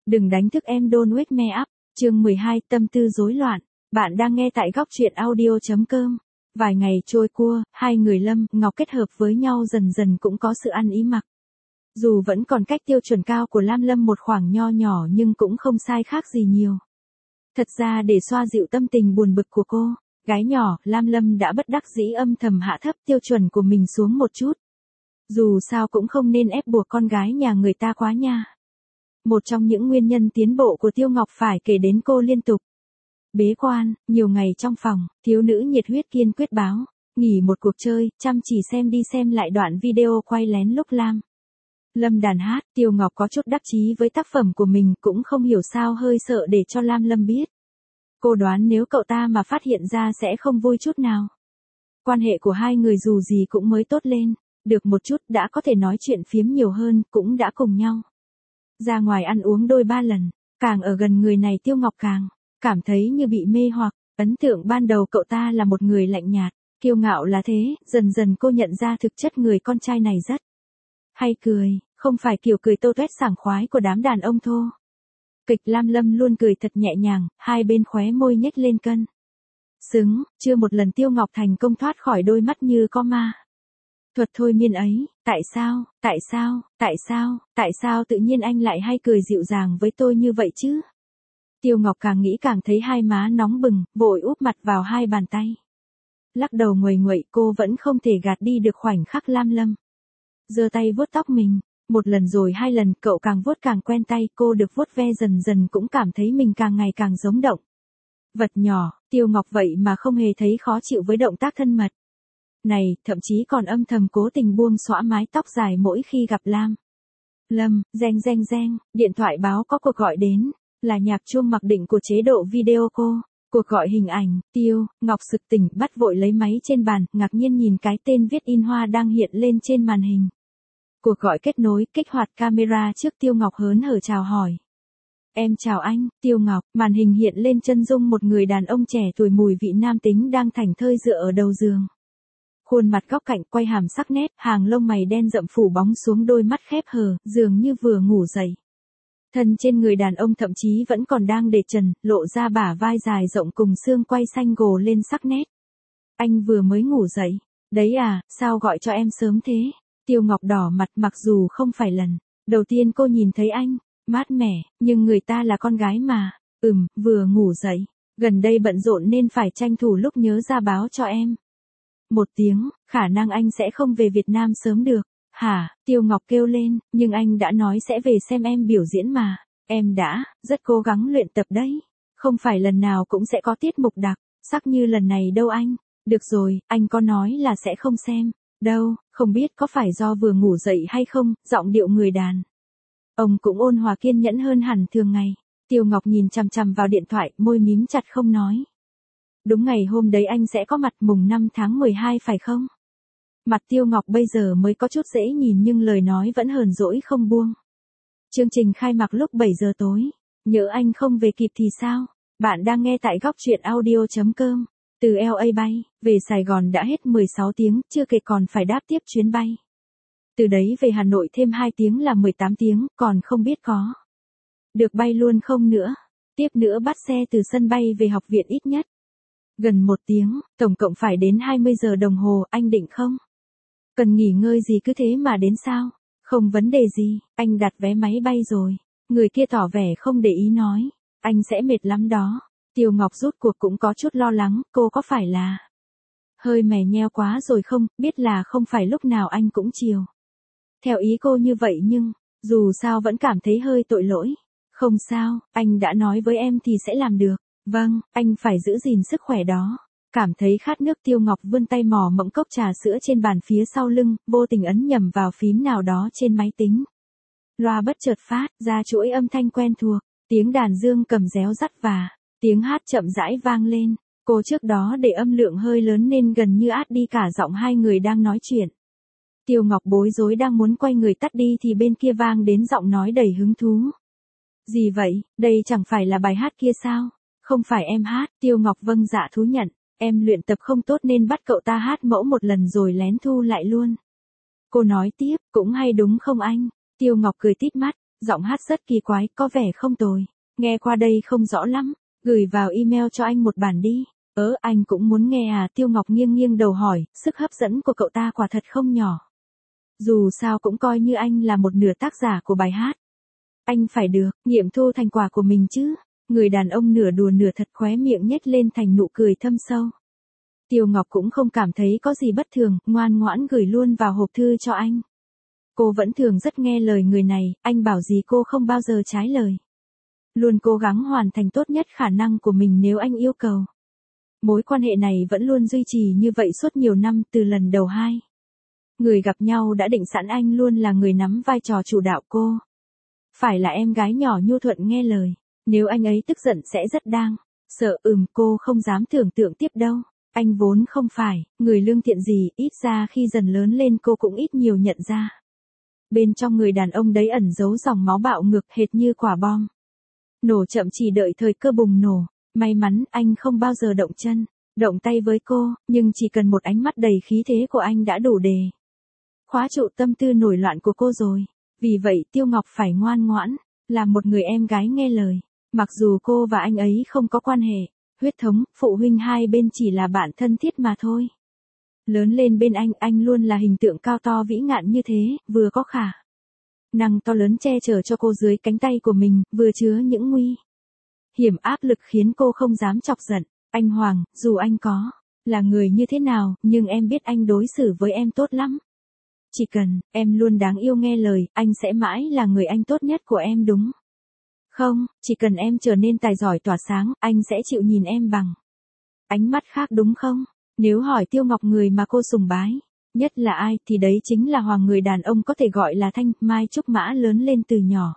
Đừng đánh thức em, don't wake me up. Chương 12, tâm tư rối loạn. Bạn đang nghe tại góc truyện audio.com. Vài ngày trôi qua, hai người Lâm, Ngọc kết hợp với nhau dần dần cũng có sự ăn ý mặc. Dù vẫn còn cách tiêu chuẩn cao của Lam Lâm một khoảng nho nhỏ nhưng cũng không sai khác gì nhiều. Thật ra để xoa dịu tâm tình buồn bực của cô, gái nhỏ, Lam Lâm đã bất đắc dĩ âm thầm hạ thấp tiêu chuẩn của mình xuống một chút. Dù sao cũng không nên ép buộc con gái nhà người ta quá nha. Một trong những nguyên nhân tiến bộ của Tiêu Ngọc phải kể đến cô liên tục bế quan, nhiều ngày trong phòng, thiếu nữ nhiệt huyết kiên quyết báo, nghỉ một cuộc chơi, chăm chỉ xem đi xem lại đoạn video quay lén lúc Lâm đàn hát. Tiêu Ngọc có chút đắc chí với tác phẩm của mình, cũng không hiểu sao hơi sợ để cho Lam Lâm biết. Cô đoán nếu cậu ta mà phát hiện ra sẽ không vui chút nào. Quan hệ của hai người dù gì cũng mới tốt lên, được một chút đã có thể nói chuyện phiếm nhiều hơn, cũng đã cùng nhau ra ngoài ăn uống đôi ba lần. Càng ở gần người này Tiêu Ngọc càng cảm thấy như bị mê hoặc. Ấn tượng ban đầu cậu ta là một người lạnh nhạt, kiêu ngạo là thế, dần dần cô nhận ra thực chất người con trai này rất hay cười, không phải kiểu cười tô toét sảng khoái của đám đàn ông thô kịch. Lam Lâm luôn cười thật nhẹ nhàng, hai bên khóe môi nhếch lên cân xứng, chưa một lần Tiêu Ngọc thành công thoát khỏi đôi mắt như có ma thuật thôi miên ấy. Tại sao tự nhiên anh lại hay cười dịu dàng với tôi như vậy chứ? Tiêu Ngọc càng nghĩ càng thấy hai má nóng bừng, vội úp mặt vào hai bàn tay. Lắc đầu nguầy nguậy, cô vẫn không thể gạt đi được khoảnh khắc Lam Lâm giơ tay vuốt tóc mình. Một lần rồi hai lần, cậu càng vuốt càng quen tay, cô được vuốt ve dần dần cũng cảm thấy mình càng ngày càng giống động vật nhỏ. Tiêu Ngọc vậy mà không hề thấy khó chịu với động tác thân mật này, thậm chí còn âm thầm cố tình buông xõa mái tóc dài mỗi khi gặp Lam Lâm. Reng, điện thoại báo có cuộc gọi đến, là nhạc chuông mặc định của chế độ video call. Cuộc gọi hình ảnh. Tiêu Ngọc sực tỉnh, bắt vội lấy máy trên bàn, ngạc nhiên nhìn cái tên viết in hoa đang hiện lên trên màn hình. Cuộc gọi kết nối, kích hoạt camera trước. Tiêu Ngọc hớn hở chào hỏi. Em chào anh, Tiêu Ngọc. Màn hình hiện lên chân dung một người đàn ông trẻ tuổi mùi vị nam tính đang thảnh thơi dựa ở đầu giường. Khuôn mặt góc cạnh, quay hàm sắc nét, hàng lông mày đen rậm phủ bóng xuống đôi mắt khép hờ, dường như vừa ngủ dậy. Thân trên người đàn ông thậm chí vẫn còn đang để trần, lộ ra bả vai dài rộng cùng xương quai xanh gồ lên sắc nét. Anh vừa mới ngủ dậy. Đấy à, sao gọi cho em sớm thế? Tiêu Ngọc đỏ mặt, mặc dù không phải lần đầu tiên cô nhìn thấy anh mát mẻ, nhưng người ta là con gái mà. Vừa ngủ dậy. Gần đây bận rộn nên phải tranh thủ lúc nhớ ra báo cho em một tiếng, khả năng anh sẽ không về Việt Nam sớm được. Hả? Tiêu Ngọc kêu lên, nhưng anh đã nói sẽ về xem em biểu diễn mà. Em đã rất cố gắng luyện tập đấy. Không phải lần nào cũng sẽ có tiết mục đặc sắc như lần này đâu anh. Được rồi, anh có nói là sẽ không xem đâu. Không biết có phải do vừa ngủ dậy hay không, giọng điệu người đàn ông cũng ôn hòa kiên nhẫn hơn hẳn thường ngày. Tiêu Ngọc nhìn chằm chằm vào điện thoại, môi mím chặt không nói. Đúng ngày hôm đấy anh sẽ có mặt, mùng 5 tháng 12 phải không? Mặt Tiêu Ngọc bây giờ mới có chút dễ nhìn nhưng lời nói vẫn hờn dỗi không buông. Chương trình khai mạc lúc 7 giờ tối. Nhỡ anh không về kịp thì sao? Bạn đang nghe tại góc truyện audio.com. Từ LA bay về Sài Gòn đã hết 16 tiếng, chưa kể còn phải đáp tiếp chuyến bay. Từ đấy về Hà Nội thêm 2 tiếng là 18 tiếng, còn không biết có được bay luôn không nữa. Tiếp nữa bắt xe từ sân bay về học viện ít nhất gần 1 tiếng, tổng cộng phải đến 20 giờ đồng hồ. Anh định không cần nghỉ ngơi gì cứ thế mà đến sao? Không vấn đề gì, anh đặt vé máy bay rồi. Người kia tỏ vẻ không để ý nói. Anh sẽ mệt lắm đó. Tiêu Ngọc rút cuộc cũng có chút lo lắng, cô có phải là hơi mè nheo quá rồi không? Biết là không phải lúc nào anh cũng chiều theo ý cô như vậy nhưng, dù sao vẫn cảm thấy hơi tội lỗi. Không sao, anh đã nói với em thì sẽ làm được. Vâng, anh phải giữ gìn sức khỏe đó. Cảm thấy khát nước, Tiêu Ngọc vươn tay mò mẫm cốc trà sữa trên bàn phía sau lưng, vô tình ấn nhầm vào phím nào đó trên máy tính. Loa bất chợt phát ra chuỗi âm thanh quen thuộc, tiếng đàn dương cầm réo rắt và tiếng hát chậm rãi vang lên. Cô trước đó để âm lượng hơi lớn nên gần như át đi cả giọng hai người đang nói chuyện. Tiêu Ngọc bối rối đang muốn quay người tắt đi thì bên kia vang đến giọng nói đầy hứng thú. Gì vậy, đây chẳng phải là bài hát kia sao? Không phải em hát. Tiêu Ngọc vâng dạ thú nhận. Em luyện tập không tốt nên bắt cậu ta hát mẫu một lần rồi lén thu lại luôn. Cô nói tiếp, cũng hay đúng không anh? Tiêu Ngọc cười tít mắt, Giọng hát rất kỳ quái, có vẻ không tồi. Nghe qua đây không rõ lắm, gửi vào email cho anh một bản đi. Anh cũng muốn nghe à? Tiêu Ngọc nghiêng nghiêng đầu hỏi, sức hấp dẫn của cậu ta quả thật không nhỏ. Dù sao cũng coi như anh là một nửa tác giả của bài hát. Anh phải được, nghiệm thu thành quả của mình chứ. Người đàn ông nửa đùa nửa thật, khóe miệng nhếch lên thành nụ cười thâm sâu. Tiêu Ngọc cũng không cảm thấy có gì bất thường, ngoan ngoãn gửi luôn vào hộp thư cho anh. Cô vẫn thường rất nghe lời người này, anh bảo gì cô không bao giờ trái lời. Luôn cố gắng hoàn thành tốt nhất khả năng của mình nếu anh yêu cầu. Mối quan hệ này vẫn luôn duy trì như vậy suốt nhiều năm từ lần đầu hai. Người gặp nhau đã định sẵn anh luôn là người nắm vai trò chủ đạo cô. Phải là em gái nhỏ nhu thuận nghe lời. Nếu anh ấy tức giận sẽ rất đáng sợ. Cô không dám tưởng tượng tiếp đâu. Anh vốn không phải người lương thiện gì, ít ra khi dần lớn lên cô cũng ít nhiều nhận ra. Bên trong người đàn ông đấy ẩn giấu dòng máu bạo ngược hệt như quả bom. Nổ chậm chỉ đợi thời cơ bùng nổ. May mắn anh không bao giờ động chân, động tay với cô, nhưng chỉ cần một ánh mắt đầy khí thế của anh đã đủ để khóa trụ tâm tư nổi loạn của cô rồi. Vì vậy Tiêu Ngọc phải ngoan ngoãn, làm một người em gái nghe lời. Mặc dù cô và anh ấy không có quan hệ huyết thống, phụ huynh hai bên chỉ là bạn thân thiết mà thôi. Lớn lên bên anh luôn là hình tượng cao to vĩ ngạn như thế, vừa có khả năng to lớn che chở cho cô dưới cánh tay của mình, vừa chứa những nguy hiểm áp lực khiến cô không dám chọc giận. Anh Hoàng, dù anh có là người như thế nào, nhưng em biết anh đối xử với em tốt lắm. Chỉ cần em luôn đáng yêu nghe lời, anh sẽ mãi là người anh tốt nhất của em đúng không? Chỉ cần em trở nên tài giỏi tỏa sáng, anh sẽ chịu nhìn em bằng ánh mắt khác đúng không? Nếu hỏi Tiêu Ngọc người mà cô sùng bái nhất là ai thì đấy chính là Hoàng, người đàn ông có thể gọi là Thanh Mai Trúc Mã lớn lên từ nhỏ.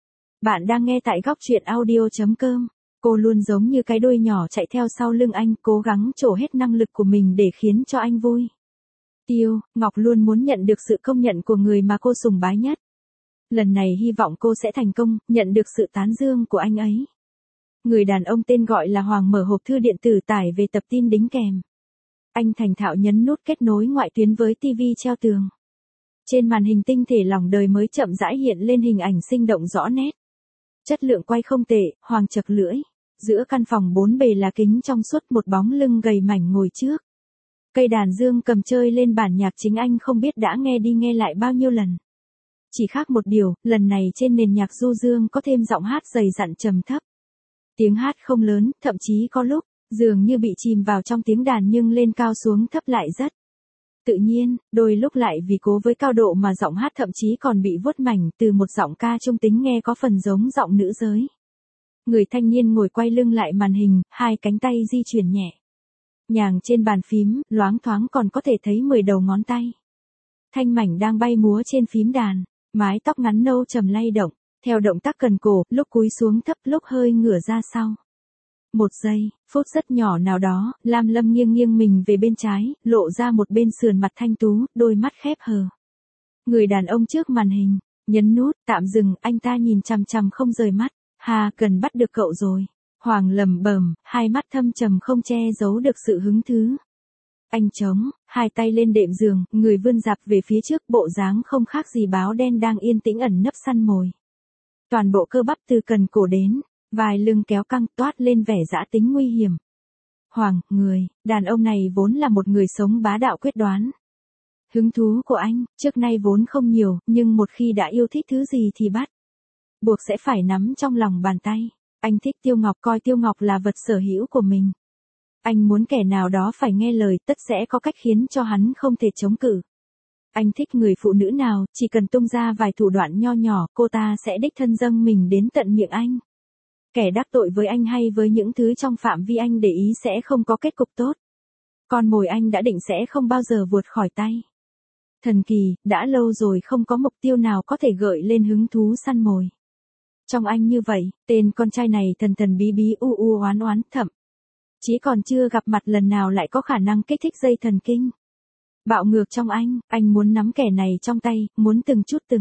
Bạn đang nghe tại góc truyện audio.com. Cô luôn giống như cái đuôi nhỏ chạy theo sau lưng anh, cố gắng trổ hết năng lực của mình để khiến cho anh vui. Tiêu Ngọc luôn muốn nhận được sự công nhận của người mà cô sùng bái nhất. Lần này hy vọng cô sẽ thành công, nhận được sự tán dương của anh ấy. Người đàn ông tên gọi là Hoàng mở hộp thư điện tử tải về tập tin đính kèm. Anh thành thạo nhấn nút kết nối ngoại tuyến với TV treo tường. Trên màn hình tinh thể lỏng đời mới chậm rãi hiện lên hình ảnh sinh động rõ nét. Chất lượng quay không tệ, Hoàng chật lưỡi. Giữa căn phòng bốn bề là kính trong suốt, một bóng lưng gầy mảnh ngồi trước cây đàn dương cầm chơi lên bản nhạc chính anh không biết đã nghe đi nghe lại bao nhiêu lần. Chỉ khác một điều, lần này trên nền nhạc du dương có thêm giọng hát dày dặn trầm thấp. Tiếng hát không lớn, thậm chí có lúc dường như bị chìm vào trong tiếng đàn nhưng lên cao xuống thấp lại rất tự nhiên, đôi lúc lại vì cố với cao độ mà giọng hát thậm chí còn bị vuốt mảnh từ một giọng ca trung tính nghe có phần giống giọng nữ giới. Người thanh niên ngồi quay lưng lại màn hình, hai cánh tay di chuyển nhẹ nhàng trên bàn phím, loáng thoáng còn có thể thấy 10 đầu ngón tay thanh mảnh đang bay múa trên phím đàn, mái tóc ngắn nâu trầm lay động, theo động tác cần cổ, lúc cúi xuống thấp, lúc hơi ngửa ra sau. Một giây, phút rất nhỏ nào đó, Lam Lâm nghiêng nghiêng mình về bên trái, lộ ra một bên sườn mặt thanh tú, đôi mắt khép hờ. Người đàn ông trước màn hình, nhấn nút, tạm dừng, anh ta nhìn chằm chằm không rời mắt. Cần bắt được cậu rồi. Hoàng lẩm bẩm, hai mắt thâm trầm không che giấu được sự hứng thú. Anh chống hai tay lên đệm giường, người vươn dạp về phía trước, bộ dáng không khác gì báo đen đang yên tĩnh ẩn nấp săn mồi. Toàn bộ cơ bắp từ cần cổ đến vai lưng kéo căng, toát lên vẻ dã tính nguy hiểm. Hoàng, người đàn ông này vốn là một người sống bá đạo quyết đoán. Hứng thú của anh trước nay vốn không nhiều, nhưng một khi đã yêu thích thứ gì thì bắt buộc sẽ phải nắm trong lòng bàn tay. Anh thích Tiêu Ngọc, coi Tiêu Ngọc là vật sở hữu của mình. Anh muốn kẻ nào đó phải nghe lời, tất sẽ có cách khiến cho hắn không thể chống cự. Anh thích người phụ nữ nào, chỉ cần tung ra vài thủ đoạn nho nhỏ, cô ta sẽ đích thân dâng mình đến tận miệng anh. Kẻ đắc tội với anh hay với những thứ trong phạm vi anh để ý sẽ không có kết cục tốt. Con mồi anh đã định sẽ không bao giờ vượt khỏi tay. Thần kỳ, đã lâu rồi không có mục tiêu nào có thể gợi lên hứng thú săn mồi. Trong anh như vậy, tên con trai này thần thần bí bí oán oán, thậm chí còn chưa gặp mặt lần nào lại có khả năng kích thích dây thần kinh bạo ngược trong anh muốn nắm kẻ này trong tay, muốn từng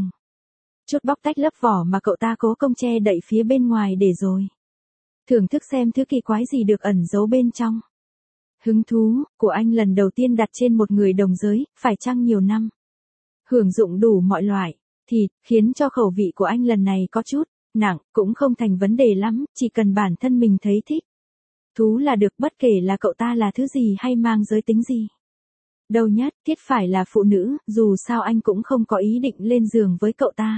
chút bóc tách lớp vỏ mà cậu ta cố công che đậy phía bên ngoài để rồi thưởng thức xem thứ kỳ quái gì được ẩn giấu bên trong. Hứng thú của anh lần đầu tiên đặt trên một người đồng giới, phải chăng nhiều năm hưởng dụng đủ mọi loại thịt, khiến cho khẩu vị của anh lần này có chút nặng, cũng không thành vấn đề lắm, chỉ cần bản thân mình thấy thích. Thú là được, bất kể là cậu ta là thứ gì hay mang giới tính gì. Đâu nhất thiết phải là phụ nữ, dù sao anh cũng không có ý định lên giường với cậu ta.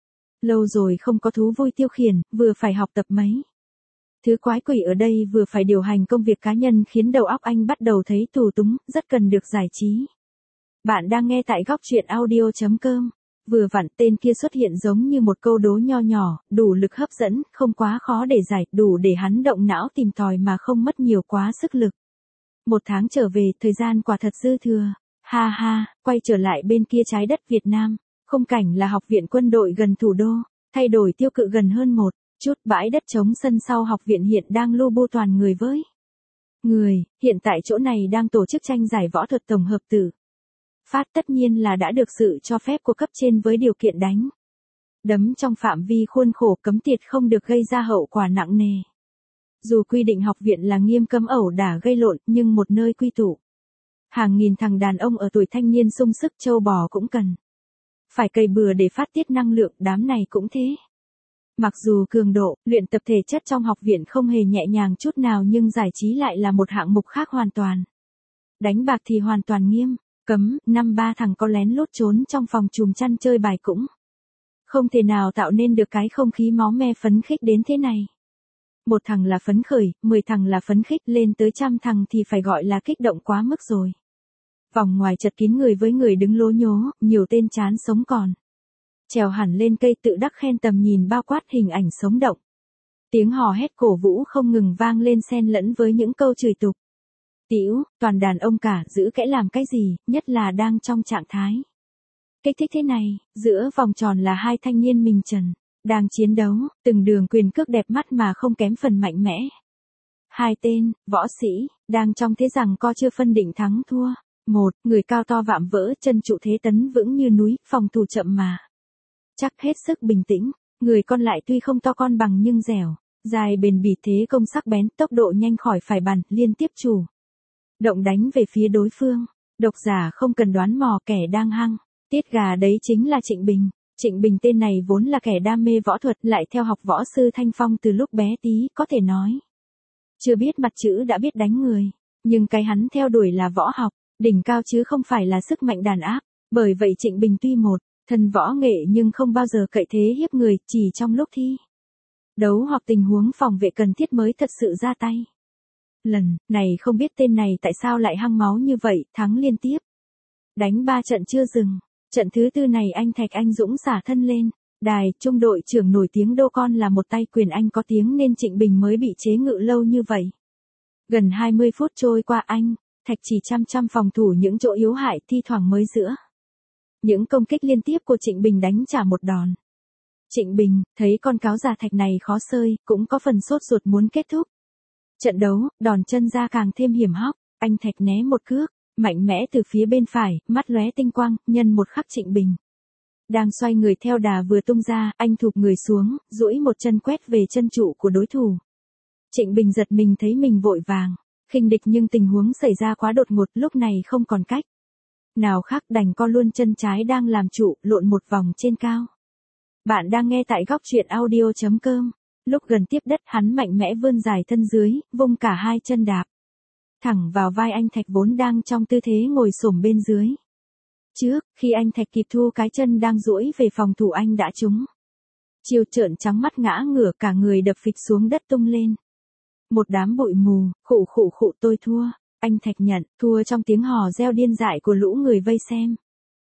Lâu rồi không có thú vui tiêu khiển, vừa phải học tập mấy thứ quái quỷ ở đây, vừa phải điều hành công việc cá nhân, khiến đầu óc anh bắt đầu thấy tù túng, rất cần được giải trí. Bạn đang nghe tại góc truyện audio.com. Vừa vặn tên kia xuất hiện giống như một câu đố nho nhỏ, đủ lực hấp dẫn, không quá khó để giải, đủ để hắn động não tìm tòi mà không mất nhiều quá sức lực. 1 tháng trở về, thời gian quả thật dư thừa. Ha ha, quay trở lại bên kia trái đất Việt Nam. Khung cảnh là học viện quân đội gần thủ đô, thay đổi tiêu cự gần hơn một chút, bãi đất trống sân sau học viện hiện đang lu bu toàn người với người, hiện tại chỗ này đang tổ chức tranh giải võ thuật tổng hợp tử. Phát tất nhiên là đã được sự cho phép của cấp trên với điều kiện đánh đấm trong phạm vi khuôn khổ cấm tiệt, không được gây ra hậu quả nặng nề. Dù quy định học viện là nghiêm cấm ẩu đả gây lộn, nhưng một nơi quy tụ hàng nghìn thằng đàn ông ở tuổi thanh niên sung sức, trâu bò cũng cần phải cày bừa để phát tiết năng lượng, đám này cũng thế. Mặc dù cường độ luyện tập thể chất trong học viện không hề nhẹ nhàng chút nào, nhưng giải trí lại là một hạng mục khác hoàn toàn. Đánh bạc thì hoàn toàn nghiêm cấm, 5-3 thằng có lén lút trốn trong phòng chùm chăn chơi bài cũng không thể nào tạo nên được cái không khí máu me phấn khích đến thế này. 1 thằng là phấn khởi, 10 thằng là phấn khích, lên tới 100 thằng thì phải gọi là kích động quá mức rồi. Vòng ngoài chật kín người với người đứng lố nhố, nhiều tên chán sống còn trèo hẳn lên cây tự đắc khen tầm nhìn bao quát hình ảnh sống động. Tiếng hò hét cổ vũ không ngừng vang lên, xen lẫn với những câu chửi tục. Tĩu, toàn đàn ông cả, giữ kẽ làm cái gì, nhất là đang trong trạng thái kích thích thế này. Giữa vòng tròn là 2 thanh niên mình trần, đang chiến đấu, từng đường quyền cước đẹp mắt mà không kém phần mạnh mẽ. 2 tên võ sĩ đang trong thế giằng co chưa phân định thắng thua. Một người cao to vạm vỡ, chân trụ thế tấn vững như núi, phòng thủ chậm mà chắc, hết sức bình tĩnh. Người còn lại tuy không to con bằng nhưng dẻo dài bền bỉ, thế công sắc bén, tốc độ nhanh khỏi phải bàn, liên tiếp chủ động đánh về phía đối phương. Độc giả không cần đoán mò, kẻ đang hăng tiết gà đấy chính là Trịnh Bình. Trịnh Bình tên này vốn là kẻ đam mê võ thuật, lại theo học võ sư Thanh Phong từ lúc bé tí, có thể nói chưa biết mặt chữ đã biết đánh người. Nhưng cái hắn theo đuổi là võ học đỉnh cao chứ không phải là sức mạnh đàn áp. Bởi vậy Trịnh Bình tuy một thần võ nghệ nhưng không bao giờ cậy thế hiếp người, chỉ trong lúc thi đấu hoặc tình huống phòng vệ cần thiết mới thật sự ra tay. Lần này không biết tên này tại sao lại hăng máu như vậy, thắng liên tiếp đánh 3 trận chưa dừng. Trận thứ 4 này anh Dũng xả thân lên đài, trung đội trưởng nổi tiếng Đô Con là một tay quyền anh có tiếng, nên Trịnh Bình mới bị chế ngự lâu như vậy. Gần 20 phút trôi qua, anh Thạch chỉ chăm phòng thủ những chỗ yếu hại, thi thoảng mới giữa những công kích liên tiếp của Trịnh Bình đánh trả một đòn. Trịnh Bình thấy con cáo già Thạch này khó sơi, cũng có phần sốt ruột muốn kết thúc trận đấu. Đòn chân ra càng thêm hiểm hóc, anh Thạch né một cước mạnh mẽ từ phía bên phải, mắt lóe tinh quang, nhân một khắc Trịnh Bình đang xoay người theo đà vừa tung ra, anh thụp người xuống, duỗi một chân quét về chân trụ của đối thủ. Trịnh Bình giật mình thấy mình vội vàng khinh địch, nhưng tình huống xảy ra quá đột ngột, lúc này không còn cách nào khác, đành co luôn chân trái đang làm trụ, lộn một vòng trên cao. Bạn đang nghe tại góc truyện audio.com. Lúc gần tiếp đất, hắn mạnh mẽ vươn dài thân dưới, vung cả 2 chân đạp thẳng vào vai anh Thạch vốn đang trong tư thế ngồi xổm bên dưới. Trước khi anh Thạch kịp thu cái chân đang duỗi về phòng thủ, anh đã trúng chiêu, trợn trắng mắt ngã ngửa cả người đập phịch xuống đất tung lên một đám bụi mù. Khụ, tôi thua. Anh Thạch nhận thua trong tiếng hò reo điên dại của lũ người vây xem.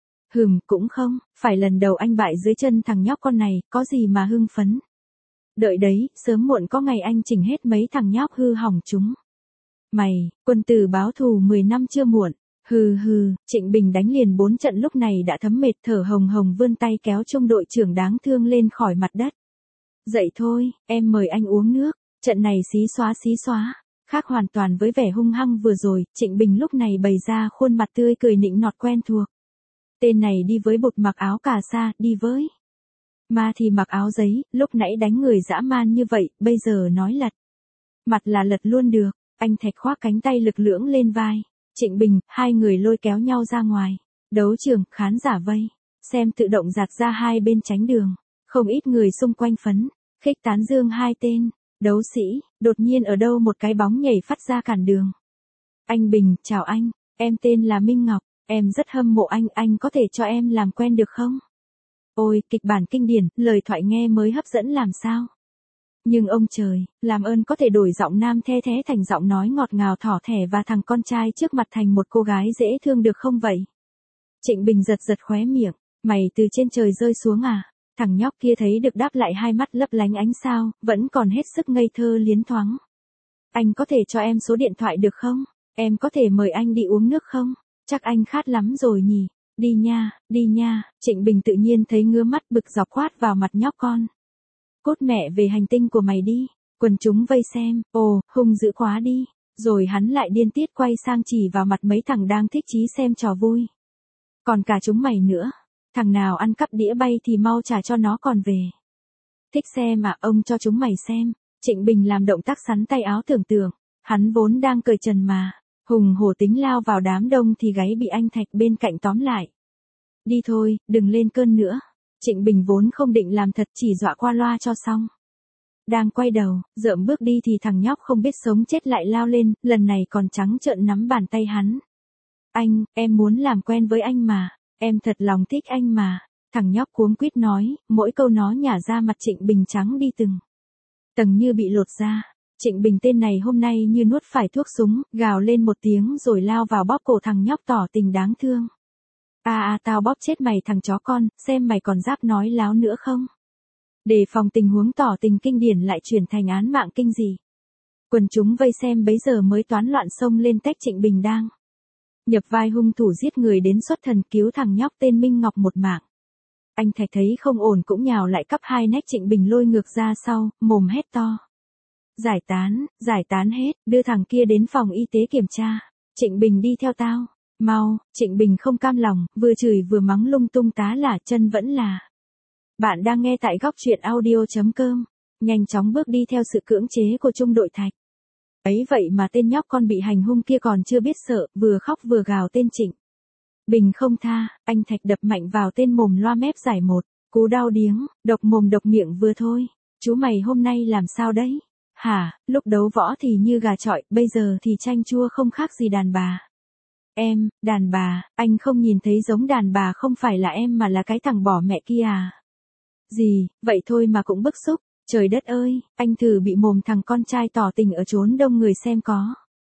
Cũng không phải lần đầu anh bại dưới chân thằng nhóc con này, có gì mà hưng phấn. Đợi đấy, sớm muộn có ngày anh chỉnh hết mấy thằng nhóc hư hỏng chúng. Mày, quân tử báo thù 10 năm chưa muộn. Trịnh Bình đánh liền 4 trận lúc này đã thấm mệt, thở hồng hồng vươn tay kéo trung đội trưởng đáng thương lên khỏi mặt đất. Dậy thôi, em mời anh uống nước. Trận này xí xóa. Khác hoàn toàn với vẻ hung hăng vừa rồi, Trịnh Bình lúc này bày ra khuôn mặt tươi cười nịnh nọt quen thuộc. Tên này đi với bột mặc áo cà sa, đi với ma thì mặc áo giấy, lúc nãy đánh người dã man như vậy, bây giờ nói lật mặt là lật luôn được. Anh Thạch khoác cánh tay lực lưỡng lên vai Trịnh Bình, 2 người lôi kéo nhau ra ngoài đấu trường, khán giả vây xem tự động giạt ra hai bên tránh đường. Không ít người xung quanh phấn, khích tán dương hai tên, đấu sĩ, đột nhiên ở đâu một cái bóng nhảy phát ra cản đường. Anh Bình, chào anh, em tên là Minh Ngọc, em rất hâm mộ anh có thể cho em làm quen được không? Ôi, kịch bản kinh điển, lời thoại nghe mới hấp dẫn làm sao? Nhưng ông trời, làm ơn có thể đổi giọng nam the thế thành giọng nói ngọt ngào thỏ thẻ và thằng con trai trước mặt thành một cô gái dễ thương được không vậy? Trịnh Bình giật giật khóe miệng, mày từ trên trời rơi xuống à? Thằng nhóc kia thấy được đáp lại hai mắt lấp lánh ánh sao, vẫn còn hết sức ngây thơ liến thoáng. Anh có thể cho em số điện thoại được không? Em có thể mời anh đi uống nước không? Chắc anh khát lắm rồi nhỉ? Đi nha, Trịnh Bình tự nhiên thấy ngứa mắt bực dọc quát vào mặt nhóc con. Cốt mẹ về hành tinh của mày đi, quần chúng vây xem, ồ, hung dữ quá đi. Rồi hắn lại điên tiết quay sang chỉ vào mặt mấy thằng đang thích chí xem trò vui. Còn cả chúng mày nữa, thằng nào ăn cắp đĩa bay thì mau trả cho nó còn về. Thích xem à, ông cho chúng mày xem. Trịnh Bình làm động tác sắn tay áo tưởng tượng, hắn vốn đang cởi trần mà, hùng hổ tính lao vào đám đông thì gáy bị anh Thạch bên cạnh tóm lại. Đi thôi, đừng lên cơn nữa. Trịnh Bình vốn không định làm thật, chỉ dọa qua loa cho xong. Đang quay đầu, dợm bước đi thì thằng nhóc không biết sống chết lại lao lên, lần này còn trắng trợn nắm bàn tay hắn. Anh, em muốn làm quen với anh mà, em thật lòng thích anh mà. Thằng nhóc cuống quýt nói, mỗi câu nó nhả ra mặt Trịnh Bình trắng đi từng tầng như bị lột ra. Trịnh Bình tên này hôm nay như nuốt phải thuốc súng, gào lên một tiếng rồi lao vào bóp cổ thằng nhóc tỏ tình đáng thương. Tao bóp chết mày thằng chó con, xem mày còn giáp nói láo nữa không? Để phòng tình huống tỏ tình kinh điển lại chuyển thành án mạng kinh dị. Quần chúng vây xem bấy giờ mới toán loạn xông lên tách Trịnh Bình đang nhập vai hung thủ giết người đến xuất thần cứu thằng nhóc tên Minh Ngọc một mạng. Anh Thạch thấy không ổn cũng nhào lại cắp hai nách Trịnh Bình lôi ngược ra sau, mồm hét to. Giải tán hết, đưa thằng kia đến phòng y tế kiểm tra. Trịnh Bình đi theo tao, mau. Trịnh Bình không cam lòng, vừa chửi vừa mắng lung tung tá lả chân vẫn là. Bạn đang nghe tại góc truyện audio.com, nhanh chóng bước đi theo sự cưỡng chế của trung đội Thạch. Ấy vậy mà tên nhóc con bị hành hung kia còn chưa biết sợ, vừa khóc vừa gào tên Trịnh Bình không tha, anh Thạch đập mạnh vào tên mồm loa mép giải một, cú đau điếng, độc mồm độc miệng vừa thôi. Chú mày hôm nay làm sao đấy? Hả, lúc đấu võ thì như gà chọi, bây giờ thì chanh chua không khác gì đàn bà. Em, đàn bà, anh không nhìn thấy giống đàn bà không phải là em mà là cái thằng bỏ mẹ kia à? Gì, vậy thôi mà cũng bức xúc, trời đất ơi, anh thử bị mồm thằng con trai tỏ tình ở chốn đông người xem có.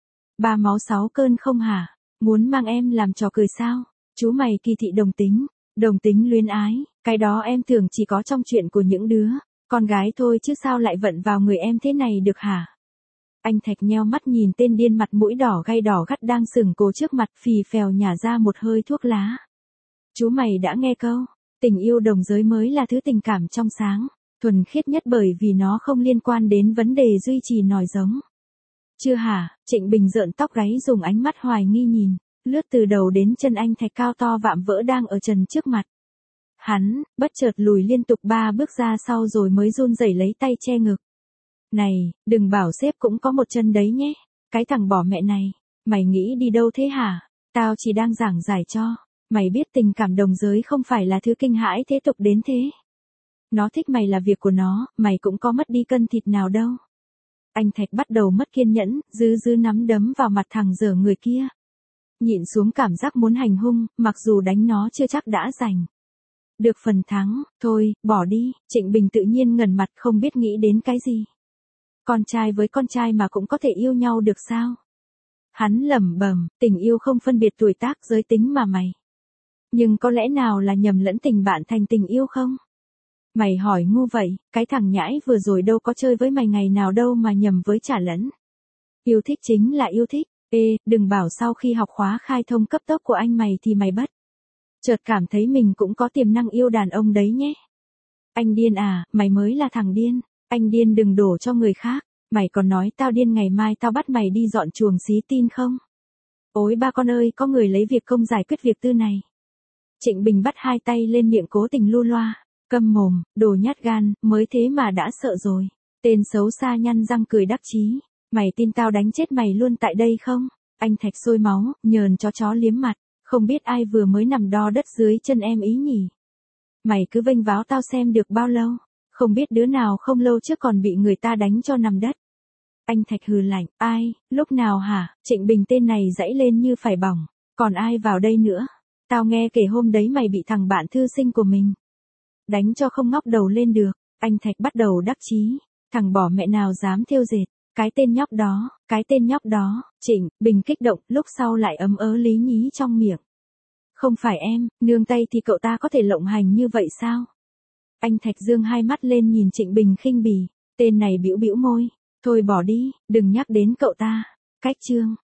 Ba máu sáu cơn không hả? Muốn mang em làm trò cười sao? Chú mày kỳ thị đồng tính luyến ái, cái đó em tưởng chỉ có trong chuyện của những đứa con gái thôi chứ sao lại vận vào người em thế này được hả? Anh Thạch nheo mắt nhìn tên điên mặt mũi đỏ gắt đang sừng cổ trước mặt phì phèo nhả ra một hơi thuốc lá. Chú mày đã nghe câu, tình yêu đồng giới mới là thứ tình cảm trong sáng, thuần khiết nhất bởi vì nó không liên quan đến vấn đề duy trì nòi giống. Chưa hả? Trịnh Bình rợn tóc gáy dùng ánh mắt hoài nghi nhìn, lướt từ đầu đến chân anh Thạch cao to vạm vỡ đang ở trần trước mặt. Hắn, bất chợt lùi liên tục 3 bước ra sau rồi mới run rẩy lấy tay che ngực. Này, đừng bảo sếp cũng có một chân đấy nhé. Cái thằng bỏ mẹ này, mày nghĩ đi đâu thế hả? Tao chỉ đang giảng giải cho. Mày biết tình cảm đồng giới không phải là thứ kinh hãi thế tục đến thế. Nó thích mày là việc của nó, mày cũng có mất đi cân thịt nào đâu. Anh Thạch bắt đầu mất kiên nhẫn, dứ nắm đấm vào mặt thằng dở người kia. Nhịn xuống cảm giác muốn hành hung, mặc dù đánh nó chưa chắc đã giành được phần thắng. Thôi, bỏ đi. Trịnh Bình tự nhiên ngẩn mặt không biết nghĩ đến cái gì. Con trai với con trai mà cũng có thể yêu nhau được sao? Hắn lẩm bẩm, tình yêu không phân biệt tuổi tác giới tính mà mày. Nhưng có lẽ nào là nhầm lẫn tình bạn thành tình yêu không? Mày hỏi ngu vậy, cái thằng nhãi vừa rồi đâu có chơi với mày ngày nào đâu mà nhầm với trả lẫn. Yêu thích chính là yêu thích. Đừng bảo sau khi học khóa khai thông cấp tốc của anh mày thì mày bất chợt cảm thấy mình cũng có tiềm năng yêu đàn ông đấy nhé. Anh điên à, mày mới là thằng điên. Anh điên đừng đổ cho người khác. Mày còn nói tao điên ngày mai tao bắt mày đi dọn chuồng xí tin không? Ôi ba con ơi, có người lấy việc công giải quyết việc tư này. Trịnh Bình bắt hai tay lên miệng cố tình lu loa. Câm mồm, đồ nhát gan, mới thế mà đã sợ rồi. Tên xấu xa nhăn răng cười đắc chí. Mày tin tao đánh chết mày luôn tại đây không? Anh Thạch sôi máu, nhờn chó liếm mặt. Không biết ai vừa mới nằm đo đất dưới chân em ý nhỉ? Mày cứ vênh váo tao xem được bao lâu, không biết đứa nào không lâu trước còn bị người ta đánh cho nằm đất. Anh Thạch hừ lạnh, ai, lúc nào hả, Trịnh Bình tên này dãy lên như phải bỏng, còn ai vào đây nữa? Tao nghe kể hôm đấy mày bị thằng bạn thư sinh của mình đánh cho không ngóc đầu lên được. Anh Thạch bắt đầu đắc chí, thằng bỏ mẹ nào dám thêu dệt, cái tên nhóc đó, Trịnh Bình kích động, lúc sau lại ấm ớ lý nhí trong miệng. Không phải em, nương tay thì cậu ta có thể lộng hành như vậy sao? Anh Thạch dương hai mắt lên nhìn Trịnh Bình khinh bỉ, tên này bĩu bĩu môi, thôi bỏ đi, đừng nhắc đến cậu ta. Cách chương